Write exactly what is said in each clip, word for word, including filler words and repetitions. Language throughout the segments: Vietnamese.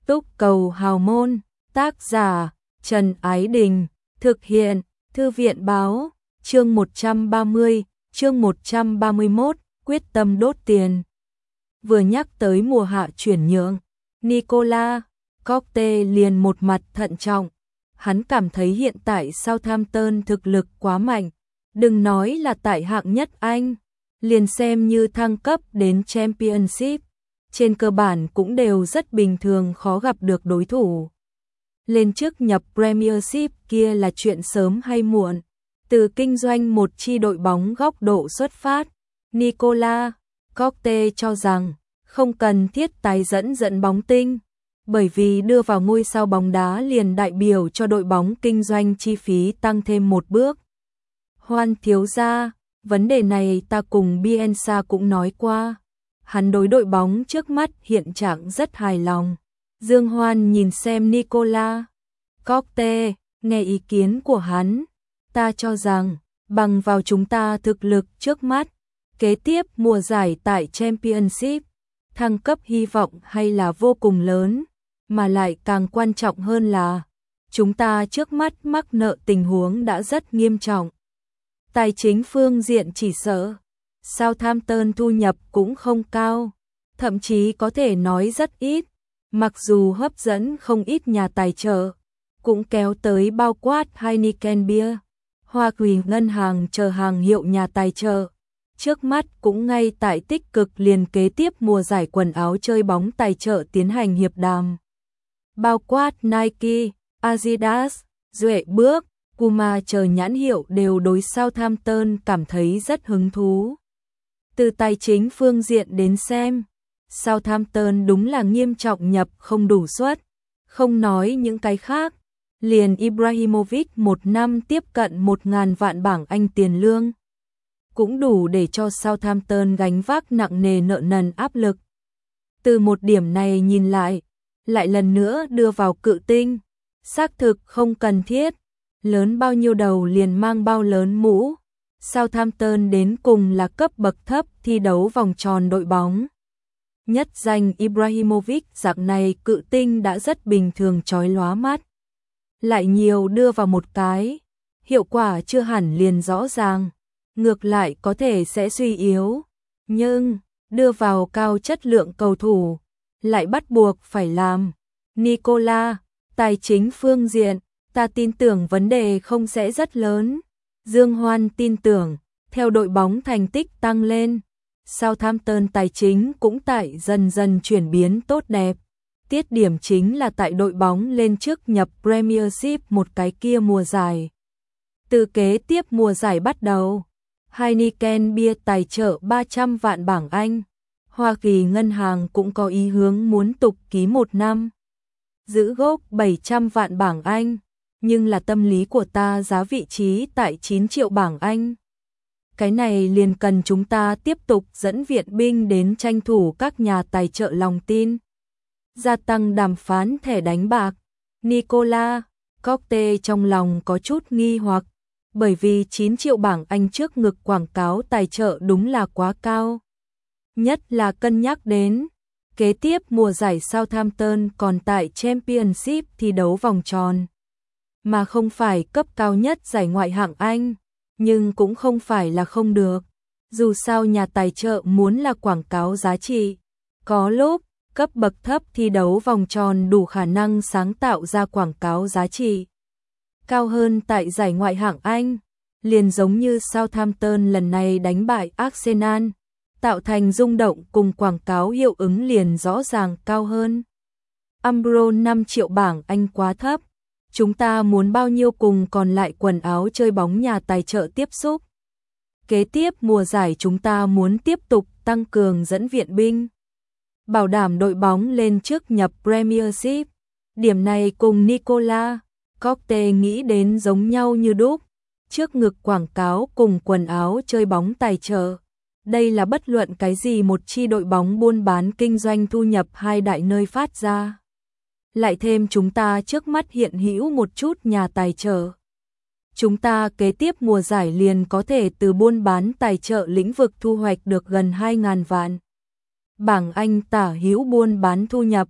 Túc cầu hào môn, tác giả Trần Ái Đình, thực hiện Thư viện báo, chương một trăm ba mươi, chương một trăm ba mươi mốt, quyết tâm đốt tiền. Vừa nhắc tới mùa hạ chuyển nhượng, Nicolas Coste liền một mặt thận trọng. Hắn cảm thấy hiện tại Southampton thực lực quá mạnh, đừng nói là tại hạng nhất Anh, liền xem như thăng cấp đến Championship, trên cơ bản cũng đều rất bình thường, khó gặp được đối thủ. Lên trước nhập Premiership kia là chuyện sớm hay muộn. Từ kinh doanh một chi đội bóng góc độ xuất phát, Nicolas Coste cho rằng không cần thiết tái dẫn dẫn bóng tinh, bởi vì đưa vào ngôi sao bóng đá liền đại biểu cho đội bóng kinh doanh chi phí tăng thêm một bước. Hoan thiếu gia, vấn đề này ta cùng Bielsa cũng nói qua. Hắn đối đội bóng trước mắt hiện trạng rất hài lòng. Dương Hoan nhìn xem Nicolas Coste, nghe ý kiến của hắn. Ta cho rằng, bằng vào chúng ta thực lực trước mắt, kế tiếp mùa giải tại Championship, thăng cấp hy vọng hay là vô cùng lớn, mà lại càng quan trọng hơn là, chúng ta trước mắt mắc nợ tình huống đã rất nghiêm trọng. Tài chính phương diện chỉ sợ, Southampton thu nhập cũng không cao, thậm chí có thể nói rất ít, mặc dù hấp dẫn không ít nhà tài trợ, cũng kéo tới bao quát Heineken Beer, Hoa Kỳ Ngân hàng chờ hàng hiệu nhà tài trợ. Trước mắt cũng ngay tại tích cực liền kế tiếp mùa giải quần áo chơi bóng tài trợ tiến hành hiệp đàm. Bao quát Nike, Adidas, Duệ Bước, Puma chờ nhãn hiệu đều đối Southampton cảm thấy rất hứng thú. Từ tài chính phương diện đến xem, Southampton đúng là nghiêm trọng nhập không đủ suất, không nói những cái khác, liền Ibrahimovic một năm tiếp cận một nghìn vạn bảng Anh tiền lương, cũng đủ để cho Southampton gánh vác nặng nề nợ nần áp lực. Từ một điểm này nhìn lại, lại lần nữa đưa vào cự tinh, xác thực không cần thiết, lớn bao nhiêu đầu liền mang bao lớn mũ. Southampton đến cùng là cấp bậc thấp thi đấu vòng tròn đội bóng. Nhất danh Ibrahimovic dạng này cự tinh đã rất bình thường chói lóa mắt. Lại nhiều đưa vào một cái, hiệu quả chưa hẳn liền rõ ràng, ngược lại có thể sẽ suy yếu. Nhưng, đưa vào cao chất lượng cầu thủ, lại bắt buộc phải làm. Nicolas, tài chính phương diện, ta tin tưởng vấn đề không sẽ rất lớn. Dương Hoan tin tưởng, theo đội bóng thành tích tăng lên, Southampton tài chính cũng tại dần dần chuyển biến tốt đẹp. Tiết điểm chính là tại đội bóng lên trước nhập Premiership một cái kia mùa giải. Từ kế tiếp mùa giải bắt đầu, Heineken Beer tài trợ ba trăm vạn bảng Anh. Hoa Kỳ Ngân hàng cũng có ý hướng muốn tục ký một năm, giữ gốc bảy trăm vạn bảng Anh. Nhưng là tâm lý của ta giá vị trí tại chín triệu bảng Anh. Cái này liền cần chúng ta tiếp tục dẫn viện binh đến tranh thủ các nhà tài trợ lòng tin. Gia tăng đàm phán thẻ đánh bạc. Nicolas Coste trong lòng có chút nghi hoặc, bởi vì chín triệu bảng Anh trước ngực quảng cáo tài trợ đúng là quá cao. Nhất là cân nhắc đến, kế tiếp mùa giải Southampton còn tại Championship thi đấu vòng tròn, mà không phải cấp cao nhất giải ngoại hạng Anh, nhưng cũng không phải là không được. Dù sao nhà tài trợ muốn là quảng cáo giá trị, có lúc cấp bậc thấp thi đấu vòng tròn đủ khả năng sáng tạo ra quảng cáo giá trị cao hơn tại giải ngoại hạng Anh, liền giống như Southampton lần này đánh bại Arsenal, tạo thành rung động cùng quảng cáo hiệu ứng liền rõ ràng cao hơn. Umbro năm triệu bảng Anh quá thấp. Chúng ta muốn bao nhiêu cùng còn lại quần áo chơi bóng nhà tài trợ tiếp xúc. Kế tiếp mùa giải chúng ta muốn tiếp tục tăng cường dẫn viện binh, bảo đảm đội bóng lên trước nhập Premiership. Điểm này cùng Nicolas Coste nghĩ đến giống nhau như đúc. Trước ngực quảng cáo cùng quần áo chơi bóng tài trợ. Đây là bất luận cái gì một chi đội bóng buôn bán kinh doanh thu nhập hai đại nơi phát ra. Lại thêm chúng ta trước mắt hiện hữu một chút nhà tài trợ. Chúng ta kế tiếp mùa giải liền có thể từ buôn bán tài trợ lĩnh vực thu hoạch được gần hai nghìn vạn. Bảng Anh tả hữu buôn bán thu nhập,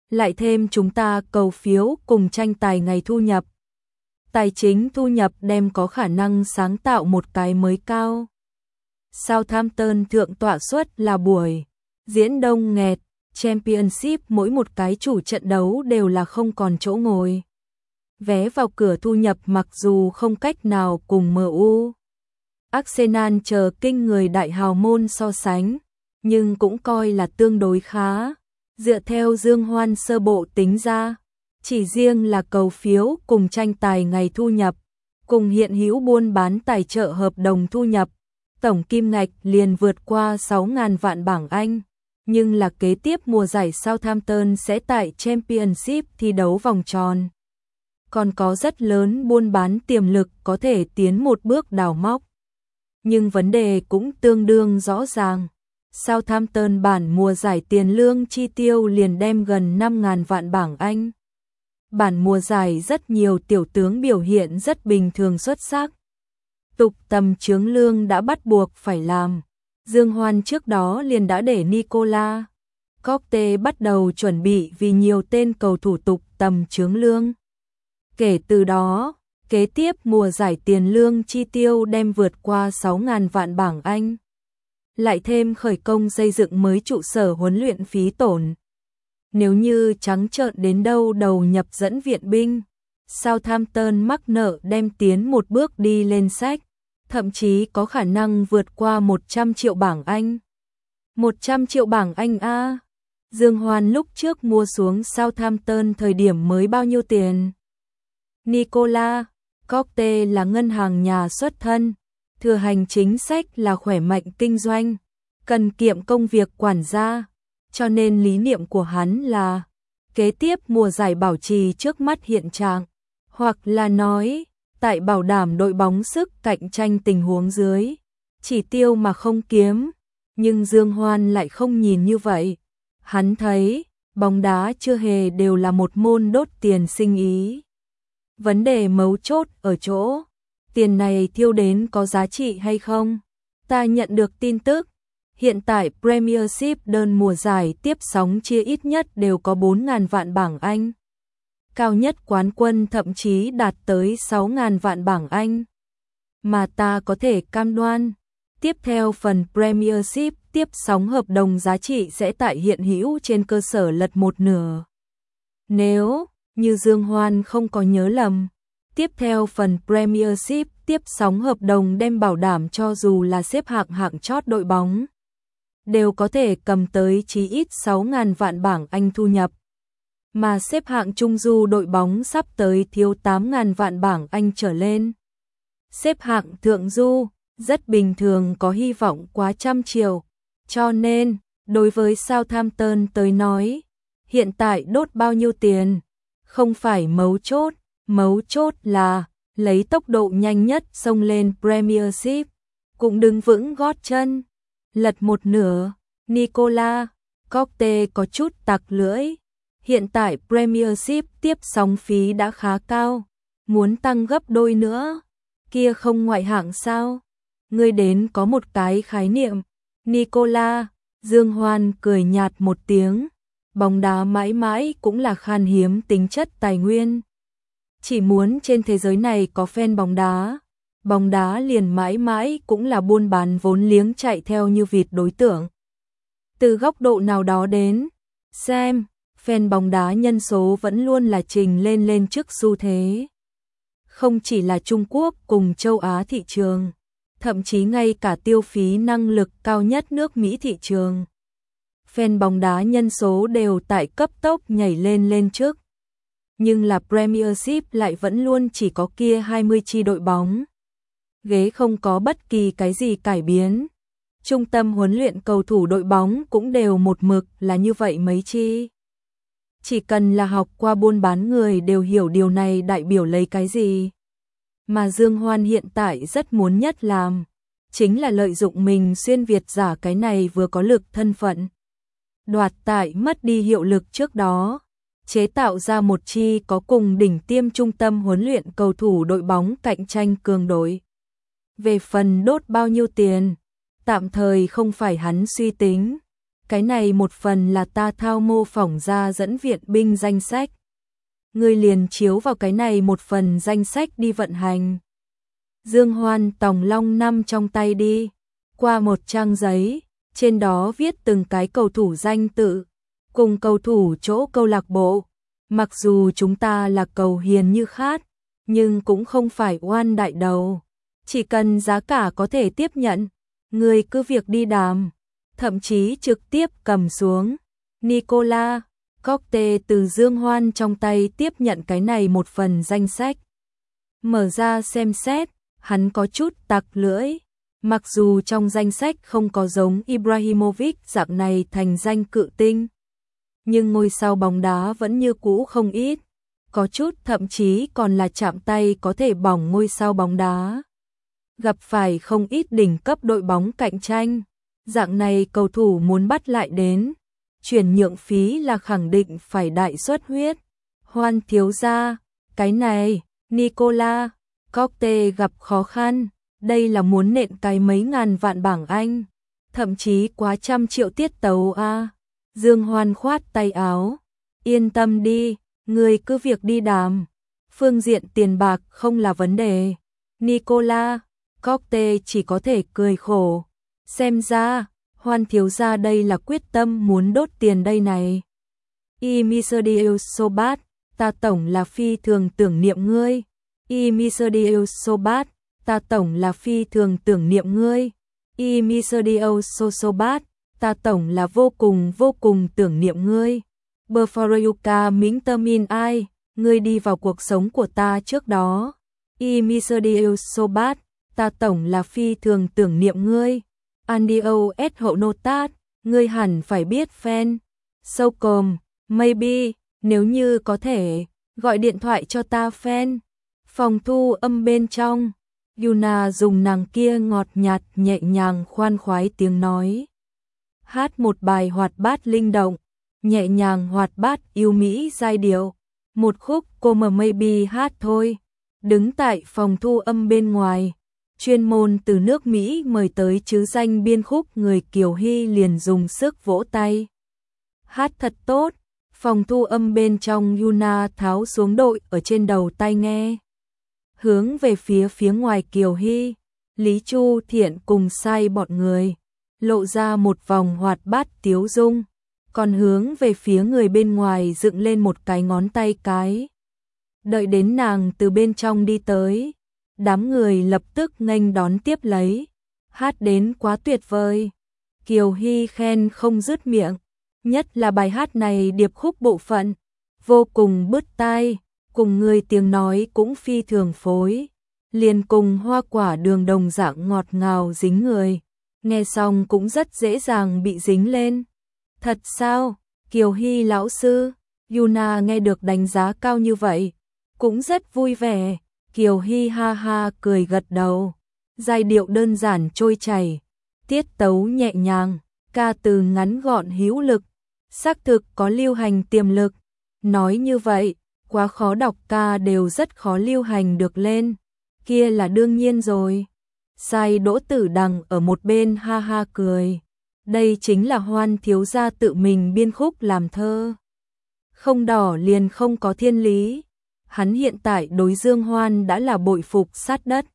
Lại thêm chúng ta cầu phiếu cùng tranh tài ngày thu nhập. Tài chính thu nhập đem có khả năng sáng tạo một cái mới cao. Southampton thượng tọa suất là buổi diễn đông nghẹt, Championship mỗi một cái chủ trận đấu đều là không còn chỗ ngồi. Vé vào cửa thu nhập mặc dù không cách nào cùng em u, Arsenal chờ kinh người đại hào môn so sánh, nhưng cũng coi là tương đối khá. Dựa theo Dương Hoan sơ bộ tính ra, chỉ riêng là cầu phiếu cùng tranh tài ngày thu nhập, cùng hiện hữu buôn bán tài trợ hợp đồng thu nhập, tổng kim ngạch liền vượt qua sáu nghìn vạn bảng Anh. Nhưng là kế tiếp mùa giải Southampton sẽ tại Championship thi đấu vòng tròn. Còn có rất lớn buôn bán tiềm lực có thể tiến một bước đào móc. Nhưng vấn đề cũng tương đương rõ ràng. Southampton bản mùa giải tiền lương chi tiêu liền đem gần năm nghìn vạn bảng Anh. Bản mùa giải rất nhiều tiểu tướng biểu hiện rất bình thường xuất sắc. Tục tầm chướng lương đã bắt buộc phải làm. Dương Hoan trước đó liền đã để Nicola Coste bắt đầu chuẩn bị vì nhiều tên cầu thủ tục tầm chướng lương. Kể từ đó, kế tiếp mùa giải tiền lương chi tiêu đem vượt qua sáu nghìn vạn bảng Anh. Lại thêm khởi công xây dựng mới trụ sở huấn luyện phí tổn. Nếu như trắng trợn đến đâu đầu nhập dẫn viện binh, Southampton mắc nợ đem tiến một bước đi lên sách, thậm chí có khả năng vượt qua một trăm triệu bảng Anh. một trăm triệu bảng Anh a. Dương Hoan lúc trước mua xuống Southampton thời điểm mới bao nhiêu tiền? Nicola Coste là ngân hàng nhà xuất thân, thừa hành chính sách là khỏe mạnh kinh doanh, cần kiệm công việc quản gia, cho nên lý niệm của hắn là kế tiếp mùa giải bảo trì trước mắt hiện trạng, hoặc là nói tại bảo đảm đội bóng sức cạnh tranh tình huống dưới, chỉ tiêu mà không kiếm. Nhưng Dương Hoan lại không nhìn như vậy. Hắn thấy, bóng đá chưa hề đều là một môn đốt tiền sinh ý. Vấn đề mấu chốt ở chỗ, tiền này tiêu đến có giá trị hay không? Ta nhận được tin tức, hiện tại Premiership đơn mùa giải tiếp sóng chia ít nhất đều có bốn nghìn vạn bảng Anh. Cao nhất quán quân thậm chí đạt tới sáu nghìn vạn bảng Anh. Mà ta có thể cam đoan, tiếp theo phần Premiership tiếp sóng hợp đồng giá trị sẽ tại hiện hữu trên cơ sở lật một nửa. Nếu như Dương Hoan không có nhớ lầm, tiếp theo phần Premiership tiếp sóng hợp đồng đem bảo đảm cho dù là xếp hạng hạng chót đội bóng, đều có thể cầm tới chí ít sáu nghìn vạn bảng Anh thu nhập. Mà xếp hạng trung du đội bóng sắp tới thiếu tám nghìn vạn bảng Anh trở lên. Xếp hạng thượng du, rất bình thường có hy vọng quá trăm triệu. Cho nên, đối với Southampton tới nói, hiện tại đốt bao nhiêu tiền, không phải mấu chốt, mấu chốt là lấy tốc độ nhanh nhất xông lên Premiership, cũng đứng vững gót chân, lật một nửa. Nicola Coste có chút tặc lưỡi. Hiện tại Premiership tiếp sóng phí đã khá cao, muốn tăng gấp đôi nữa, kia không ngoại hạng sao? Ngươi đến có một cái khái niệm. Nicola, Dương Hoan cười nhạt một tiếng, bóng đá mãi mãi cũng là khan hiếm tính chất tài nguyên. Chỉ muốn trên thế giới này có fan bóng đá, bóng đá liền mãi mãi cũng là buôn bán vốn liếng chạy theo như vịt đối tượng. Từ góc độ nào đó đến xem, fan bóng đá nhân số vẫn luôn là trình lên lên trước xu thế. Không chỉ là Trung Quốc cùng châu Á thị trường, thậm chí ngay cả tiêu phí năng lực cao nhất nước Mỹ thị trường. Fan bóng đá nhân số đều tại cấp tốc nhảy lên lên trước. Nhưng là Premiership lại vẫn luôn chỉ có kia hai mươi chi đội bóng. Ghế không có bất kỳ cái gì cải biến. Trung tâm huấn luyện cầu thủ đội bóng cũng đều một mực là như vậy mấy chi. Chỉ cần là học qua buôn bán người đều hiểu điều này đại biểu lấy cái gì. Mà Dương Hoan hiện tại rất muốn nhất làm, chính là lợi dụng mình xuyên Việt giả cái này vừa có lực thân phận. Đoạt tại mất đi hiệu lực trước đó, chế tạo ra một chi có cùng đỉnh tiêm trung tâm huấn luyện cầu thủ đội bóng cạnh tranh cường đội. Về phần đốt bao nhiêu tiền, tạm thời không phải hắn suy tính. cái này một phần là ta thao mô phỏng ra dẫn viện binh danh sách. Ngươi liền chiếu vào cái này một phần danh sách đi vận hành. Dương Hoan tòng long năm trong tay đi, qua một trang giấy, trên đó viết từng cái cầu thủ danh tự, cùng cầu thủ chỗ câu lạc bộ. Mặc dù chúng ta là cầu hiền như khát, nhưng cũng không phải oan đại đầu. Chỉ cần giá cả có thể tiếp nhận, người cứ việc đi đàm, thậm chí trực tiếp cầm xuống. Nicola Cocte từ Dương Hoan trong tay tiếp nhận cái này một phần danh sách. Mở ra xem xét, hắn có chút tặc lưỡi. Mặc dù trong danh sách không có giống Ibrahimovic dạng này thành danh cự tinh, nhưng ngôi sao bóng đá vẫn như cũ không ít. Có chút thậm chí còn là chạm tay có thể bỏng ngôi sao bóng đá. Gặp phải không ít đỉnh cấp đội bóng cạnh tranh. Dạng này cầu thủ muốn bắt lại đến, chuyển nhượng phí là khẳng định phải đại suất huyết. Hoan thiếu gia, cái này, Nicola Cocte gặp khó khăn, đây là muốn nện cái mấy ngàn vạn bảng Anh, thậm chí quá trăm triệu tiết tấu a. Dương Hoan khoát tay áo, yên tâm đi, người cứ việc đi đàm, phương diện tiền bạc không là vấn đề. Nicola Cocte chỉ có thể cười khổ, xem ra Hoan thiếu gia đây là quyết tâm muốn đốt tiền đây này. Emisadius Sobat, ta tổng là phi thường tưởng niệm ngươi. Emisadius Sobat, ta tổng là phi thường tưởng niệm ngươi. Emisadius Sobat, ta tổng là vô cùng vô cùng tưởng niệm ngươi. Berforeuka Mính Tơ Min ai, ngươi đi vào cuộc sống của ta trước đó. Emisadius Sobat, ta tổng là phi thường tưởng niệm ngươi. Andio S hậu notat, ngươi hẳn phải biết fan. Socom, maybe, nếu như có thể, gọi điện thoại cho ta fan. Phòng thu âm bên trong, Yuna dùng nàng kia ngọt nhạt nhẹ nhàng khoan khoái tiếng nói. Hát một bài hoạt bát linh động, nhẹ nhàng hoạt bát yêu mỹ giai điệu. Một khúc cô mà maybe hát thôi. Đứng tại phòng thu âm bên ngoài, chuyên môn từ nước Mỹ mời tới chứ danh biên khúc người Kiều Hy liền dùng sức vỗ tay. Hát thật tốt. Phòng thu âm bên trong Yuna tháo xuống đội ở trên đầu tai nghe. Hướng về phía phía ngoài Kiều Hy, Lý Chu Thiện cùng sai bọn người, lộ ra một vòng hoạt bát tiếu dung, còn hướng về phía người bên ngoài dựng lên một cái ngón tay cái. Đợi đến nàng từ bên trong đi tới, đám người lập tức nghênh đón tiếp lấy, hát đến quá tuyệt vời. Kiều Hy khen không dứt miệng, nhất là bài hát này điệp khúc bộ phận, vô cùng bứt tai, cùng người tiếng nói cũng phi thường phối, liền cùng hoa quả đường đồng dạng ngọt ngào dính người, nghe xong cũng rất dễ dàng bị dính lên. Thật sao, Kiều Hy lão sư? Yuna nghe được đánh giá cao như vậy, cũng rất vui vẻ. Kiều Hy ha ha cười gật đầu, giai điệu đơn giản trôi chảy, tiết tấu nhẹ nhàng, ca từ ngắn gọn hữu lực, xác thực có lưu hành tiềm lực. Nói như vậy, quá khó đọc ca đều rất khó lưu hành được lên, kia là đương nhiên rồi. Sai Đỗ Tử Đằng ở một bên ha ha cười, đây chính là Hoan thiếu gia tự mình biên khúc làm thơ. Không đỏ liền không có thiên lý. Hắn hiện tại đối Dương Hoan đã là bội phục sát đất.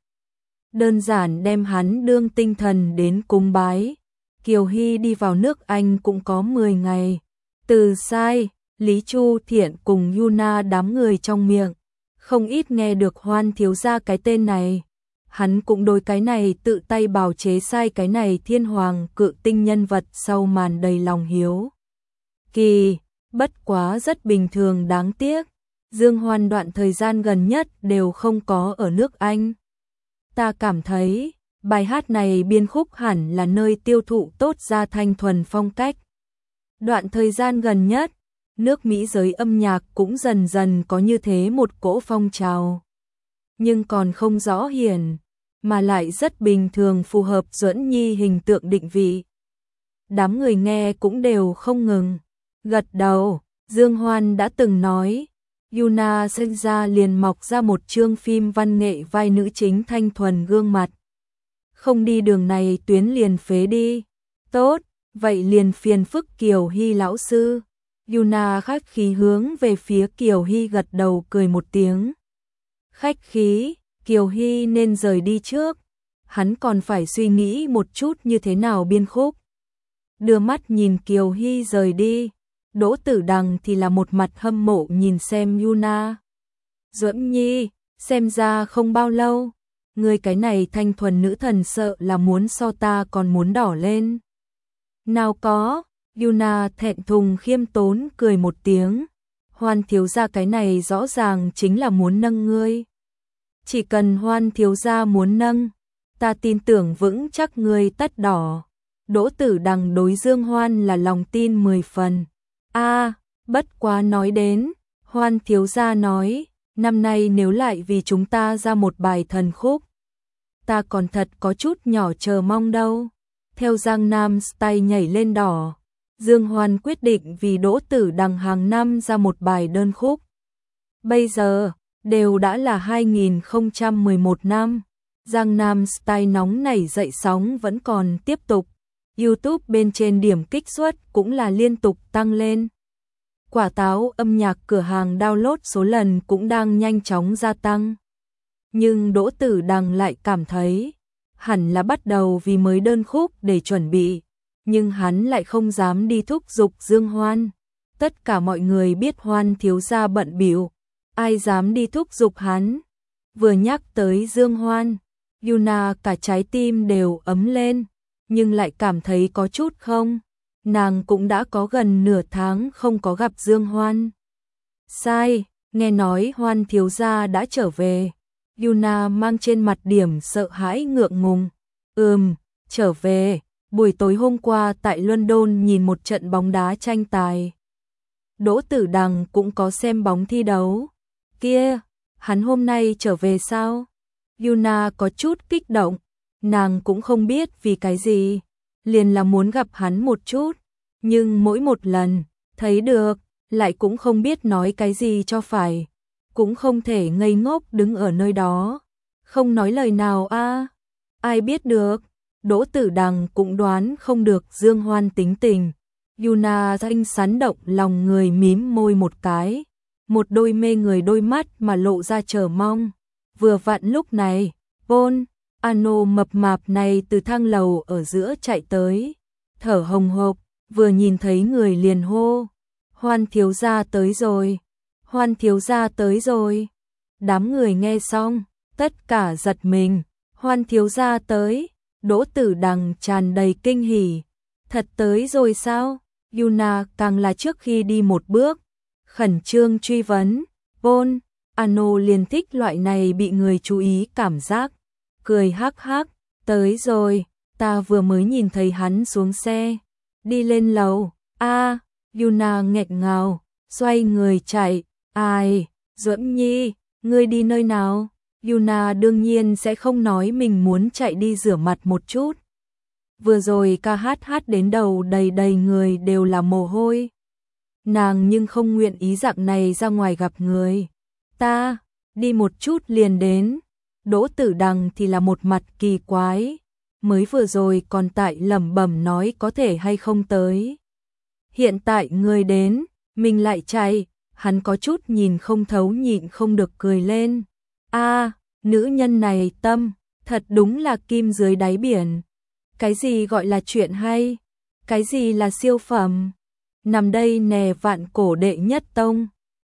Đơn giản đem hắn đương tinh thần đến cúng bái. Kiều Hy đi vào nước Anh cũng có mười ngày. Từ sai, Lý Chu Thiện cùng Yuna đám người trong miệng, không ít nghe được Hoan thiếu gia cái tên này. Hắn cũng đối cái này tự tay bào chế sai cái này thiên hoàng cự tinh nhân vật sau màn đầy lòng hiếu kỳ, bất quá rất bình thường đáng tiếc. Dương Hoan đoạn thời gian gần nhất đều không có ở nước Anh. Ta cảm thấy, bài hát này biên khúc hẳn là nơi tiêu thụ tốt ra thanh thuần phong cách. Đoạn thời gian gần nhất, nước Mỹ giới âm nhạc cũng dần dần có như thế một cỗ phong trào. Nhưng còn không rõ hiển, mà lại rất bình thường phù hợp Duẫn Nhi hình tượng định vị. Đám người nghe cũng đều không ngừng gật đầu. Dương Hoan đã từng nói, Yuna sinh ra liền mọc ra một chương phim văn nghệ vai nữ chính thanh thuần gương mặt. Không đi đường này tuyến liền phế đi. Tốt, Vậy liền phiền phức Kiều Hy lão sư. Yuna khách khí hướng về phía Kiều Hy gật đầu cười một tiếng. Khách khí, Kiều Hy nên rời đi trước. Hắn còn phải suy nghĩ một chút như thế nào biên khúc. Đưa mắt nhìn Kiều Hy rời đi. Đỗ Tử Đằng thì là một mặt hâm mộ nhìn xem Yuna. Duẫn Nhi, xem ra không bao lâu. Người cái này thanh thuần nữ thần sợ là muốn so ta còn muốn đỏ lên. Nào có, Yuna thẹn thùng khiêm tốn cười một tiếng. Hoan thiếu gia cái này rõ ràng chính là muốn nâng ngươi. Chỉ cần Hoan thiếu gia muốn nâng, ta tin tưởng vững chắc ngươi tất đỏ. Đỗ Tử Đằng đối Dương Hoan là lòng tin mười phần. A, à, bất quá nói đến, Hoan thiếu gia nói, năm nay nếu lại vì chúng ta ra một bài thần khúc, ta còn thật có chút nhỏ chờ mong đâu. Theo Giang Nam Style nhảy lên đỏ, Dương Hoan quyết định vì Đỗ Tử Đằng hàng năm ra một bài đơn khúc. Bây giờ, đều đã là hai nghìn không trăm mười một năm, Giang Nam Style nóng nảy dậy sóng vẫn còn tiếp tục. YouTube bên trên điểm kích suất cũng là liên tục tăng lên. Quả táo âm nhạc cửa hàng download số lần cũng đang nhanh chóng gia tăng. Nhưng Đỗ Tử Đằng lại cảm thấy, hẳn là bắt đầu vì mới đơn khúc để chuẩn bị, nhưng hắn lại không dám đi thúc giục Dương Hoan. Tất cả mọi người biết Hoan thiếu gia bận bịu, ai dám đi thúc giục hắn. Vừa nhắc tới Dương Hoan, Yuna cả trái tim đều ấm lên, nhưng lại cảm thấy có chút không. Nàng cũng đã có gần nửa tháng không có gặp Dương Hoan. Sai, nghe nói Hoan thiếu gia đã trở về. Yuna mang trên mặt điểm sợ hãi ngượng ngùng. Ừm, trở về, buổi tối hôm qua tại London nhìn một trận bóng đá tranh tài. Đỗ Tử Đằng cũng có xem bóng thi đấu. Kia, hắn hôm nay trở về sao? Yuna có chút kích động, nàng cũng không biết vì cái gì, liền là muốn gặp hắn một chút, nhưng mỗi một lần thấy được, lại cũng không biết nói cái gì cho phải, cũng không thể ngây ngốc đứng ở nơi đó, không nói lời nào a. À. Ai biết được, Đỗ Tử Đằng cũng đoán không được Dương Hoan tính tình. Yuna thanh sán động lòng người mím môi một cái, một đôi mê người đôi mắt mà lộ ra chờ mong. Vừa vặn lúc này, Paul Ano mập mạp này từ thang lầu ở giữa chạy tới, thở hồng hộc, vừa nhìn thấy người liền hô, Hoan thiếu gia tới rồi, Hoan thiếu gia tới rồi. Đám người nghe xong, tất cả giật mình, Hoan thiếu gia tới. Đỗ Tử Đằng tràn đầy kinh hỉ, thật tới rồi sao? Yuna càng là trước khi đi một bước, khẩn trương truy vấn. Paul Ano liền thích loại này bị người chú ý cảm giác, cười hắc hắc, tới rồi, ta vừa mới nhìn thấy hắn xuống xe, đi lên lầu. A, à, Yuna nghẹn ngào, xoay người chạy. Ai, Duẫn Nhi, ngươi đi nơi nào? Yuna đương nhiên sẽ không nói mình muốn chạy đi rửa mặt một chút. Vừa rồi ca hát hát đến đầu đầy đầy người đều là mồ hôi. Nàng nhưng không nguyện ý dạng này ra ngoài gặp người. Ta, đi một chút liền đến. Đỗ Tử Đằng thì là một mặt kỳ quái. Mới vừa rồi còn tại lẩm bẩm nói có thể hay không tới. Hiện tại người đến, mình lại chạy. Hắn có chút nhìn không thấu nhịn không được cười lên. A, à, nữ nhân này tâm, thật đúng là kim dưới đáy biển. Cái gì gọi là chuyện hay? Cái gì là siêu phẩm? Nằm đây nè vạn cổ đệ nhất tông.